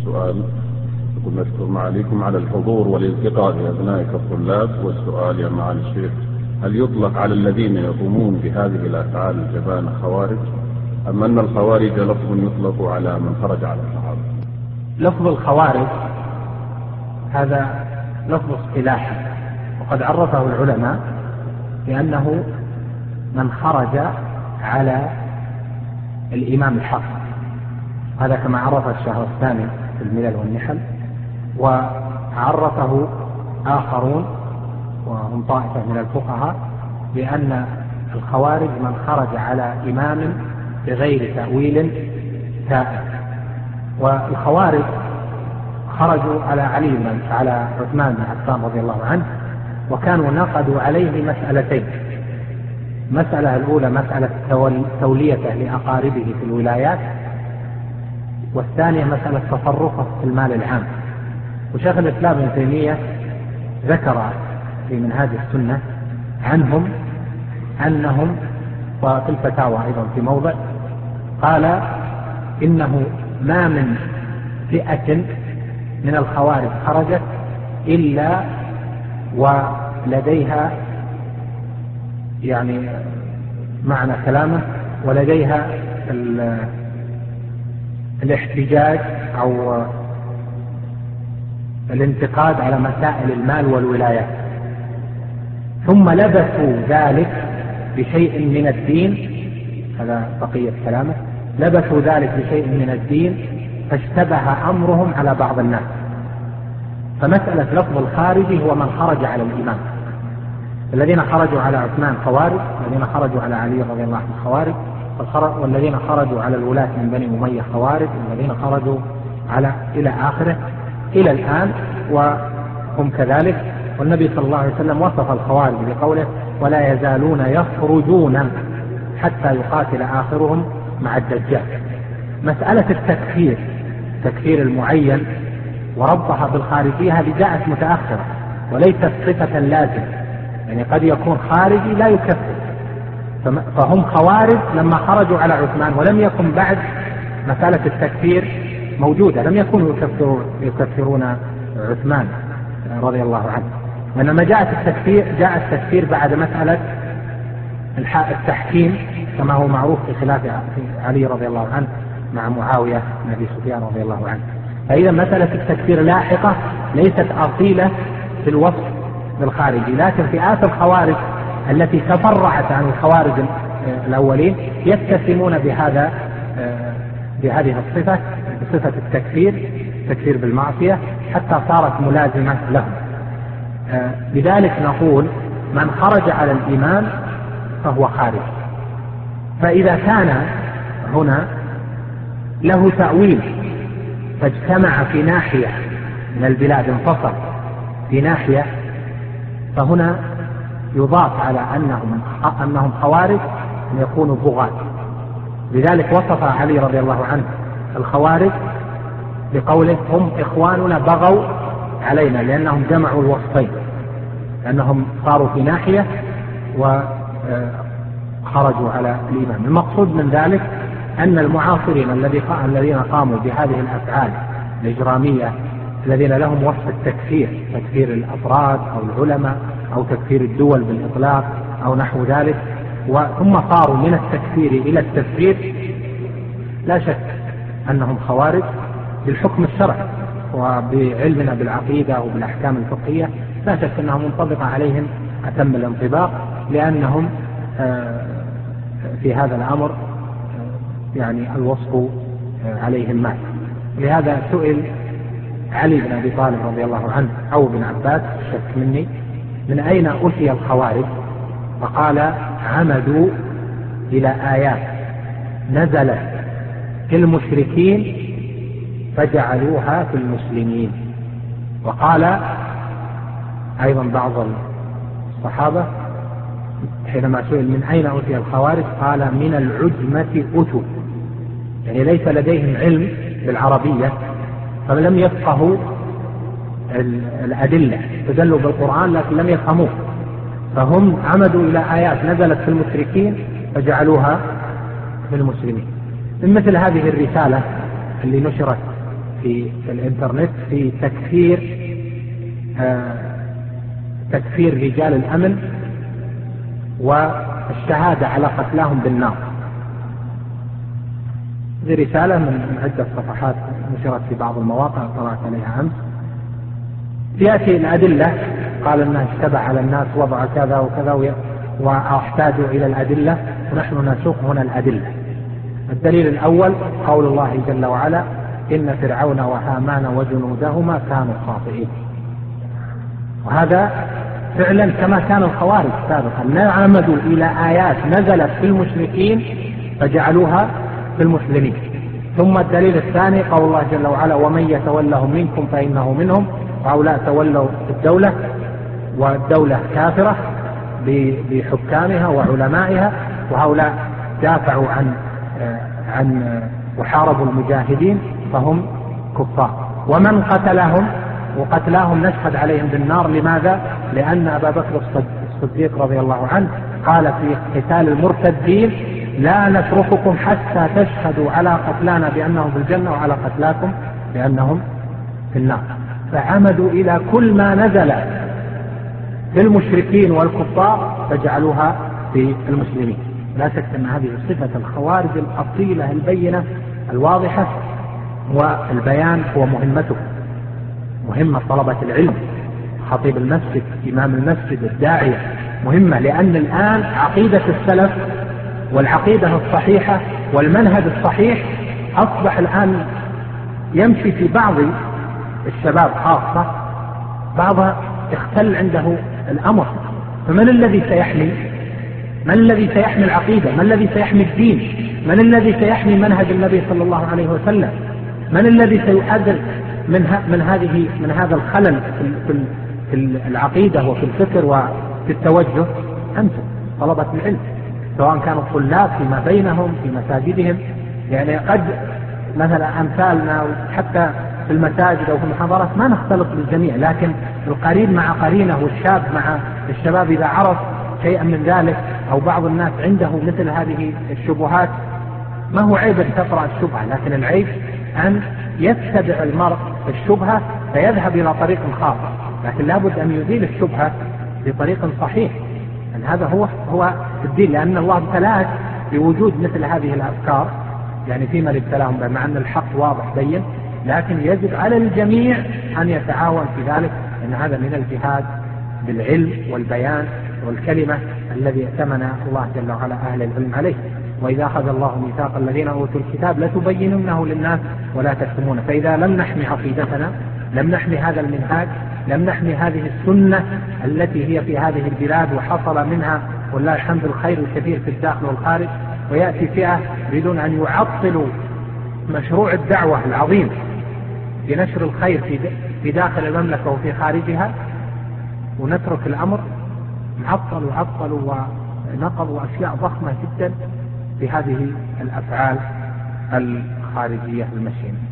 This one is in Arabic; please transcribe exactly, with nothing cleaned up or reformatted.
السؤال يقول: نشكر معاليكم على الحضور والالتقاء بأبنائك الطلاب. والسؤال يا معالي الشيخ: هل يطلق على الذين يقومون بهذه الأفعال الجبانة خوارج، أم أن الخوارج لفظ يطلق على من خرج على الصحابة؟ لفظ الخوارج هذا لفظ اصطلاحي، وقد عرفه العلماء بأنه من خرج على الإمام الحق، هذا كما عرف الشهرستاني في الملل والنحل، وعرفه آخرون وهم طائفة من الفقهاء بأن الخوارج من خرج على إمام بغير تأويل سائر. والخوارج خرجوا على علي على عثمان بن عفان رضي الله عنه، وكانوا نقدوا عليه مسألتين: مسألة الأولى مسألة توليته لأقاربه في الولايات، والثانية مسألة تصرفه في المال العام. وشيخ الإسلام ابن تيمية ذكر في منهاج السنة عنهم أنهم، وفي الفتاوى أيضا في موضع، قال إنه ما من فئة من الخوارج خرجت إلا ولديها، يعني معنى كلامه، ولديها الاحتجاج أو الانتقاد على مسائل المال والولايات، ثم لبسوا ذلك بشيء من الدين، هذا بقية كلامه، لبسوا ذلك بشيء من الدين فاشتبه أمرهم على بعض الناس. فمسألة لفظ الخارجي هو من خرج على الإمام. الذين خرجوا على عثمان خوارج، الذين خرجوا على علي رضي الله عنه خوارج، والذين خرجوا على الولاة من بني أمية خوارج، والذين خرجوا على إلى آخره إلى الآن وهم كذلك. والنبي صلى الله عليه وسلم وصف الخوارج بقوله: ولا يزالون يخرجون حتى يقاتل آخرهم مع الدجال. مسألة التكفير، تكفير المعين وربطها بالخارجية، هذه جاءت متأخرة وليست صفة لازمة، يعني قد يكون خارجي لا يكفر، فهم خوارج لما خرجوا على عثمان، ولم يكن بعد مسألة التكفير موجودة، لم يكونوا يكفرون, يكفرون عثمان رضي الله عنه، وإنما جاءت التكفير جاء التكفير بعد مسألة التحكيم كما هو معروف في خلاف علي رضي الله عنه مع معاوية بن أبي سفيان رضي الله عنه. فإذا مسألة التكفير لاحقة ليست أصيلة في الوصف بالخارجي، لكن فئات الخوارج التي تفرعت عن الخوارج الأولين يتسمون بهذا بهذه الصفة، بصفة التكفير، التكفير بالمعصية، حتى صارت ملازمة لهم. لذلك نقول من خرج على الإمام فهو خارج. فإذا كان هنا له تأويل فاجتمع في ناحية من البلاد، انفصل في ناحية، فهنا يضاف على أنهم, أنهم خوارج أن يكونوا بغاة. لذلك وصف علي رضي الله عنه الخوارج بقوله: هم إخواننا بغوا علينا، لأنهم جمعوا الوصفين، لأنهم صاروا في ناحية وخرجوا على الإمام. المقصود من ذلك أن المعاصرين الذين قاموا بهذه الأفعال الإجرامية، الذين لهم وصف التكفير، تكفير الأفراد أو العلماء أو تكفير الدول بالإطلاق أو نحو ذلك، ثم صاروا من التكفير إلى التفسير، لا شك أنهم خوارج بالحكم الشرعي وبعلمنا بالعقيدة وبالأحكام الفقهية، لا شك أنها منطبقة عليهم أتم الانطباق، لأنهم في هذا الأمر يعني الوصف عليهم مات. لهذا سئل علي بن أبي طالب رضي الله عنه أو بن عباس، شك مني، من أين أتي الخوارج؟ فقال: عمدوا إلى آيات نزلت في المشركين فجعلوها في المسلمين. وقال أيضا بعض الصحابة حينما سئل من أين أتي الخوارج قال: من العجمة أتوا، يعني ليس لديهم علم بالعربية فلم يفقهوا الأدلة، تدلوا بالقرآن لكن لم يفهموه، فهم عمدوا إلى آيات نزلت في المشركين فجعلوها في المسلمين. من مثل هذه الرسالة اللي نشرت في, في الإنترنت في تكفير آه تكفير رجال الأمن والشهادة على قتلاهم بالنار. هذه رسالة من عدة صفحات نشرت في بعض المواقع طلعت عليها أمس. يأتي الأدلة، قال أنه اشتبه على الناس وضع كذا وكذا واحتاجوا إلى الأدلة، ونحن نسوق هنا الأدلة. الدليل الأول قول الله جل وعلا إن فرعون وهامان وجنودهما كانوا خاطئين. وهذا فعلا كما كان الخوارج سابقا، عمدوا إلى آيات نزلت في المشركين فجعلوها في المسلمين. ثم الدليل الثاني قول الله جل وعلا ومن يتولهم منكم فإنه منهم، وهؤلاء تولوا الدولة والدولة كافرة بحكامها وعلمائها، وهؤلاء دافعوا عن عن وحاربوا المجاهدين فهم كفار. ومن قتلهم وقتلاهم نشهد عليهم بالنار. لماذا؟ لأن أبا بكر الصديق رضي الله عنه قال في قتال المرتدين لا نترككم حتى تشهدوا على قتلانا بأنهم في الجنة وعلى قتلاكم بأنهم في النار. فعمدوا إلى كل ما نزل في المشركين والكفار فجعلوها في المسلمين. لا شك أن هذه صفة الخوارج الأصيلة البينة الواضحة، والبيان هو مهمته، مهمة طلبة العلم، خطيب المسجد، إمام المسجد، الداعية، مهمة. لأن الآن عقيدة السلف والعقيدة الصحيحة والمنهج الصحيح أصبح الآن يمشي في بعض الشباب خاصة، بعضها اختل عنده الأمر. فمن الذي سيحمي؟ من الذي سيحمي العقيدة؟ من الذي سيحمي الدين؟ من الذي سيحمي منهج النبي صلى الله عليه وسلم؟ من الذي سيحذر من من هذه من هذا الخلل في في العقيدة وفي الفكر وفي التوجه؟ أنتم طلبة العلم، سواء كانوا الطلاب فيما بينهم في مساجدهم. يعني قد مثلا أمثالنا حتى في المساجد أو في المحاضرات ما نختلط بالجميع، لكن القريب مع قرينه والشاب مع الشباب إذا عرف شيئا من ذلك، أو بعض الناس عنده مثل هذه الشبهات، ما هو عيب أن تقرأ الشبهة، لكن العيب أن يتبع المرء الشبهة فيذهب إلى طريق خاطئ. لكن لابد أن يزيل الشبهة بطريق صحيح، أن هذا هو هو الدين. لأن الله ابتلاك بوجود مثل هذه الأفكار، يعني في من ابتلاهم، مع أن الحق واضح بين، لكن يجب على الجميع أن يتعاون في ذلك، أن هذا من الجهاد بالعلم والبيان والكلمة الذي ائتمن الله جل وعلا أهل العلم عليه. وإذا أخذ الله ميثاق الذين أوتوا الكتاب لتبيننه للناس ولا تكتمونه. فإذا لم نحمي عقيدتنا، لم نحمي هذا المنهاج، لم نحمي هذه السنة التي هي في هذه البلاد وحصل منها والله الحمد الخير الكثير في الداخل والخارج، ويأتي فئة يريدون أن يعطلوا مشروع الدعوة العظيم بنشر الخير في داخل المملكة وفي خارجها، ونترك الأمر معطل وعطلوا ونقضوا أشياء ضخمة جدا بهذه الأفعال الخارجية المشينة.